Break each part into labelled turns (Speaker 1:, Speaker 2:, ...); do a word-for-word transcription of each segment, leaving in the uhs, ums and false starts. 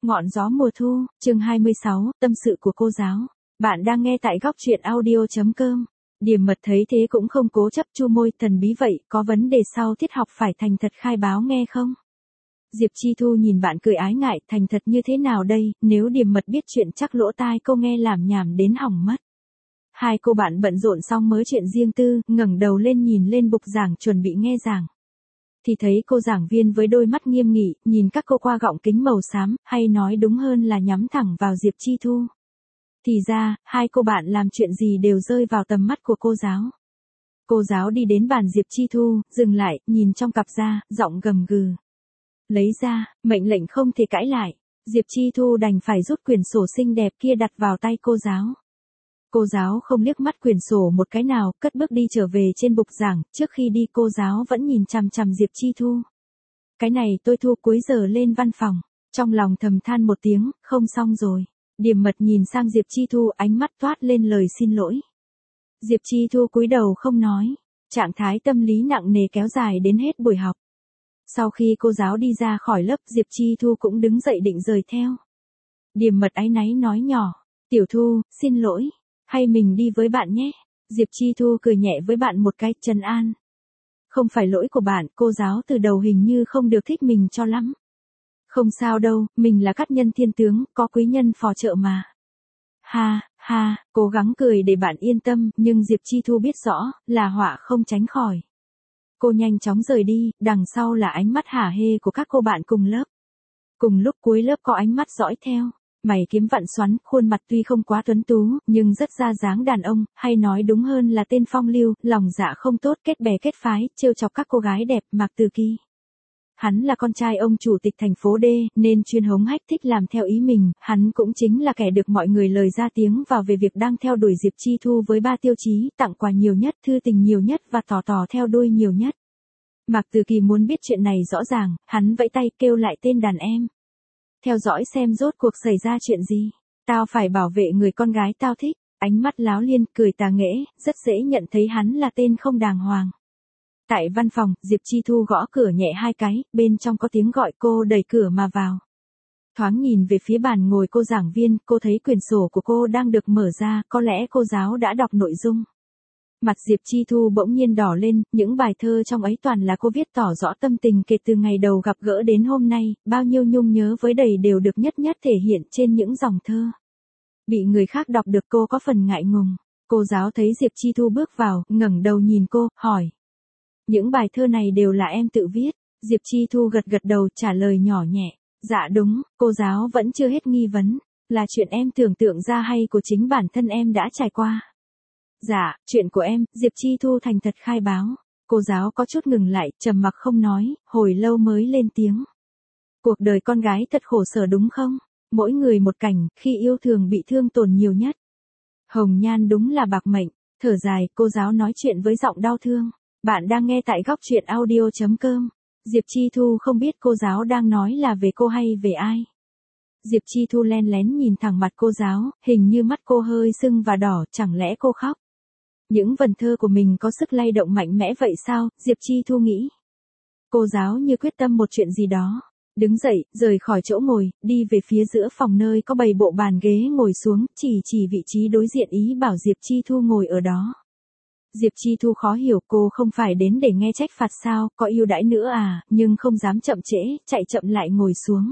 Speaker 1: Ngọn gió mùa thu, chương hai mươi sáu, tâm sự của cô giáo. Bạn đang nghe tại góc truyện audio chấm com. Điềm Mật thấy thế cũng không cố chấp, chu môi, thần bí vậy, có vấn đề sau tiết học phải thành thật khai báo nghe không? Diệp Chi Thu nhìn bạn cười ái ngại, thành thật như thế nào đây, nếu Điềm Mật biết chuyện chắc lỗ tai cô nghe làm nhảm đến hỏng mất. Hai cô bạn bận rộn xong mới chuyện riêng tư, ngẩng đầu lên nhìn lên bục giảng chuẩn bị nghe giảng. Thì thấy cô giảng viên với đôi mắt nghiêm nghị, nhìn các cô qua gọng kính màu xám, hay nói đúng hơn là nhắm thẳng vào Diệp Chi Thu. Thì ra, hai cô bạn làm chuyện gì đều rơi vào tầm mắt của cô giáo. Cô giáo đi đến bàn Diệp Chi Thu, dừng lại, nhìn trong cặp ra, giọng gầm gừ. Lấy ra, mệnh lệnh không thể cãi lại. Diệp Chi Thu đành phải rút quyển sổ xinh đẹp kia đặt vào tay cô giáo. Cô giáo không liếc mắt quyển sổ một cái nào, cất bước đi trở về trên bục giảng, trước khi đi cô giáo vẫn nhìn chằm chằm Diệp Chi Thu. Cái này tôi Thu cuối giờ lên văn phòng, trong lòng thầm than một tiếng, không xong rồi. Điềm Mật nhìn sang Diệp Chi Thu, ánh mắt toát lên lời xin lỗi. Diệp Chi Thu cúi đầu không nói, trạng thái tâm lý nặng nề kéo dài đến hết buổi học. Sau khi cô giáo đi ra khỏi lớp, Diệp Chi Thu cũng đứng dậy định rời theo. Điềm Mật áy náy nói nhỏ, Tiểu Thu, xin lỗi. Hay mình đi với bạn nhé. Diệp Chi Thu cười nhẹ với bạn một cái, trấn an. Không phải lỗi của bạn, cô giáo từ đầu hình như không được thích mình cho lắm. Không sao đâu, mình là cát nhân thiên tướng, có quý nhân phò trợ mà. Ha, ha, cố gắng cười để bạn yên tâm, nhưng Diệp Chi Thu biết rõ, là họa không tránh khỏi. Cô nhanh chóng rời đi, đằng sau là ánh mắt hả hê của các cô bạn cùng lớp. Cùng lúc cuối lớp có ánh mắt dõi theo. Mày kiếm vặn xoắn, khuôn mặt tuy không quá tuấn tú, nhưng rất ra dáng đàn ông, hay nói đúng hơn là tên phong lưu, lòng dạ không tốt, kết bè kết phái, trêu chọc các cô gái đẹp, Mạc Từ Kỳ. Hắn là con trai ông chủ tịch thành phố D, nên chuyên hống hách thích làm theo ý mình, hắn cũng chính là kẻ được mọi người lời ra tiếng vào về việc đang theo đuổi Diệp Chi Thu với ba tiêu chí, tặng quà nhiều nhất, thư tình nhiều nhất và tỏ tỏ theo đuôi nhiều nhất. Mạc Từ Kỳ muốn biết chuyện này rõ ràng, hắn vẫy tay kêu lại tên đàn em. Theo dõi xem rốt cuộc xảy ra chuyện gì. Tao phải bảo vệ người con gái tao thích. Ánh mắt láo liên, cười tà nghễ, rất dễ nhận thấy hắn là tên không đàng hoàng. Tại văn phòng, Diệp Chi Thu gõ cửa nhẹ hai cái, bên trong có tiếng gọi, cô đẩy cửa mà vào. Thoáng nhìn về phía bàn ngồi cô giảng viên, cô thấy quyển sổ của cô đang được mở ra, có lẽ cô giáo đã đọc nội dung. Mặt Diệp Chi Thu bỗng nhiên đỏ lên, những bài thơ trong ấy toàn là cô viết tỏ rõ tâm tình kể từ ngày đầu gặp gỡ đến hôm nay, bao nhiêu nhung nhớ với đầy đều được nhất nhất thể hiện trên những dòng thơ. Bị người khác đọc được cô có phần ngại ngùng. Cô giáo thấy Diệp Chi Thu bước vào, ngẩng đầu nhìn cô, hỏi. Những bài thơ này đều là em tự viết. Diệp Chi Thu gật gật đầu trả lời nhỏ nhẹ. Dạ đúng, cô giáo vẫn chưa hết nghi vấn. Là chuyện em tưởng tượng ra hay của chính bản thân em đã trải qua? Dạ, chuyện của em, Diệp Chi Thu thành thật khai báo. Cô giáo có chút ngừng lại, trầm mặc không nói, hồi lâu mới lên tiếng. Cuộc đời con gái thật khổ sở đúng không? Mỗi người một cảnh, khi yêu thường bị thương tổn nhiều nhất. Hồng nhan đúng là bạc mệnh, thở dài, cô giáo nói chuyện với giọng đau thương. Bạn đang nghe tại góc truyện audio chấm com. Diệp Chi Thu không biết cô giáo đang nói là về cô hay về ai. Diệp Chi Thu len lén nhìn thẳng mặt cô giáo, hình như mắt cô hơi sưng và đỏ, chẳng lẽ cô khóc? Những vần thơ của mình có sức lay động mạnh mẽ vậy sao, Diệp Chi Thu nghĩ. Cô giáo như quyết tâm một chuyện gì đó. Đứng dậy, rời khỏi chỗ ngồi, đi về phía giữa phòng nơi có bày bộ bàn ghế ngồi xuống, chỉ chỉ vị trí đối diện ý bảo Diệp Chi Thu ngồi ở đó. Diệp Chi Thu khó hiểu, cô không phải đến để nghe trách phạt sao, có ưu đãi nữa à, nhưng không dám chậm trễ, chạy chậm lại ngồi xuống.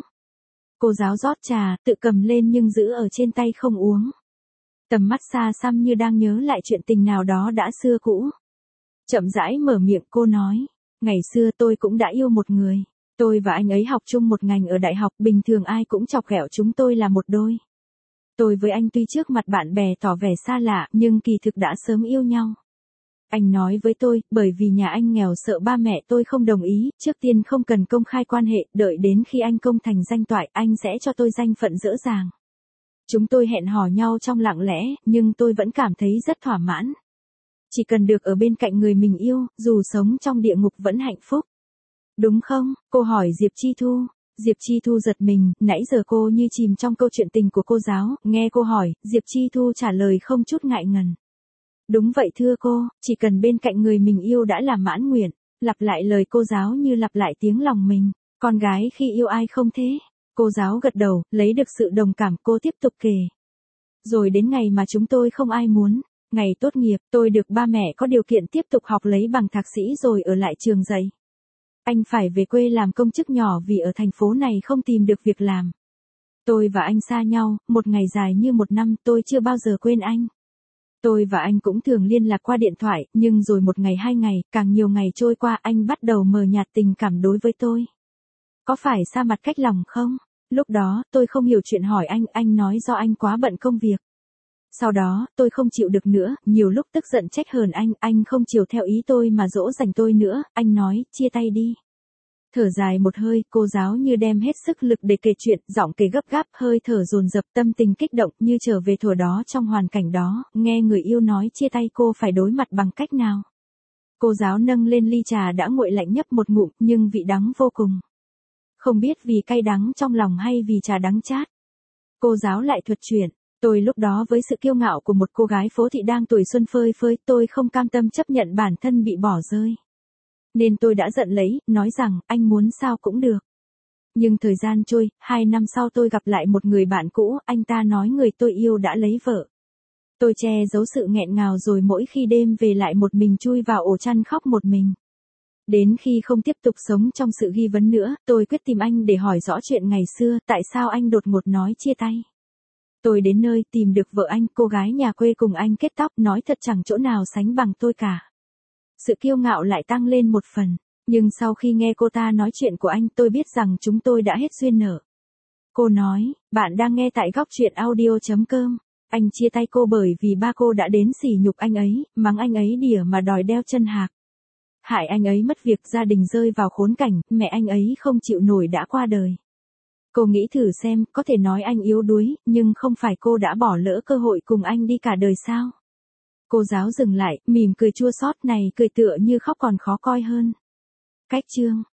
Speaker 1: Cô giáo rót trà, tự cầm lên nhưng giữ ở trên tay không uống. Tầm mắt xa xăm như đang nhớ lại chuyện tình nào đó đã xưa cũ. Chậm rãi mở miệng cô nói, ngày xưa tôi cũng đã yêu một người. Tôi và anh ấy học chung một ngành ở đại học, bình thường ai cũng chọc ghẹo chúng tôi là một đôi. Tôi với anh tuy trước mặt bạn bè tỏ vẻ xa lạ, nhưng kỳ thực đã sớm yêu nhau. Anh nói với tôi, bởi vì nhà anh nghèo sợ ba mẹ tôi không đồng ý, trước tiên không cần công khai quan hệ, đợi đến khi anh công thành danh toại, anh sẽ cho tôi danh phận dễ dàng. Chúng tôi hẹn hò nhau trong lặng lẽ, nhưng tôi vẫn cảm thấy rất thỏa mãn. Chỉ cần được ở bên cạnh người mình yêu, dù sống trong địa ngục vẫn hạnh phúc. Đúng không? Cô hỏi Diệp Chi Thu. Diệp Chi Thu giật mình, nãy giờ cô như chìm trong câu chuyện tình của cô giáo, nghe cô hỏi, Diệp Chi Thu trả lời không chút ngại ngần. Đúng vậy thưa cô, chỉ cần bên cạnh người mình yêu đã là mãn nguyện. Lặp lại lời cô giáo như lặp lại tiếng lòng mình. Con gái khi yêu ai không thế? Cô giáo gật đầu, lấy được sự đồng cảm, cô tiếp tục kể. Rồi đến ngày mà chúng tôi không ai muốn, ngày tốt nghiệp, tôi được ba mẹ có điều kiện tiếp tục học lấy bằng thạc sĩ rồi ở lại trường dạy. Anh phải về quê làm công chức nhỏ vì ở thành phố này không tìm được việc làm. Tôi và anh xa nhau, một ngày dài như một năm, tôi chưa bao giờ quên anh. Tôi và anh cũng thường liên lạc qua điện thoại, nhưng rồi một ngày hai ngày, càng nhiều ngày trôi qua anh bắt đầu mờ nhạt tình cảm đối với tôi. Có phải xa mặt cách lòng không? Lúc đó, tôi không hiểu chuyện hỏi anh, anh nói do anh quá bận công việc. Sau đó, tôi không chịu được nữa, nhiều lúc tức giận trách hờn anh, anh không chiều theo ý tôi mà dỗ dành tôi nữa, anh nói, chia tay đi. Thở dài một hơi, cô giáo như đem hết sức lực để kể chuyện, giọng kể gấp gáp, hơi thở dồn dập, tâm tình kích động, như trở về thuở đó trong hoàn cảnh đó, nghe người yêu nói chia tay cô phải đối mặt bằng cách nào. Cô giáo nâng lên ly trà đã nguội lạnh nhấp một ngụm, nhưng vị đắng vô cùng. Không biết vì cay đắng trong lòng hay vì trà đắng chát. Cô giáo lại thuật chuyện. Tôi lúc đó với sự kiêu ngạo của một cô gái phố thị đang tuổi xuân phơi phới, tôi không cam tâm chấp nhận bản thân bị bỏ rơi. Nên tôi đã giận lấy, nói rằng, anh muốn sao cũng được. Nhưng thời gian trôi, hai năm sau tôi gặp lại một người bạn cũ, anh ta nói người tôi yêu đã lấy vợ. Tôi che giấu sự nghẹn ngào rồi mỗi khi đêm về lại một mình chui vào ổ chăn khóc một mình. Đến khi không tiếp tục sống trong sự ghi vấn nữa, tôi quyết tìm anh để hỏi rõ chuyện ngày xưa, tại sao anh đột ngột nói chia tay. Tôi đến nơi tìm được vợ anh, cô gái nhà quê cùng anh kết tóc, nói thật chẳng chỗ nào sánh bằng tôi cả. Sự kiêu ngạo lại tăng lên một phần, nhưng sau khi nghe cô ta nói chuyện của anh tôi biết rằng chúng tôi đã hết duyên nợ. Cô nói, bạn đang nghe tại góc truyện audio chấm com. Anh chia tay cô bởi vì ba cô đã đến sỉ nhục anh ấy, mắng anh ấy đỉa mà đòi đeo chân hạc. Hại anh ấy mất việc, gia đình rơi vào khốn cảnh, mẹ anh ấy không chịu nổi đã qua đời. Cô nghĩ thử xem, có thể nói anh yếu đuối, nhưng không phải cô đã bỏ lỡ cơ hội cùng anh đi cả đời sao? Cô giáo dừng lại, mỉm cười chua xót, này cười tựa như khóc còn khó coi hơn. Cách chương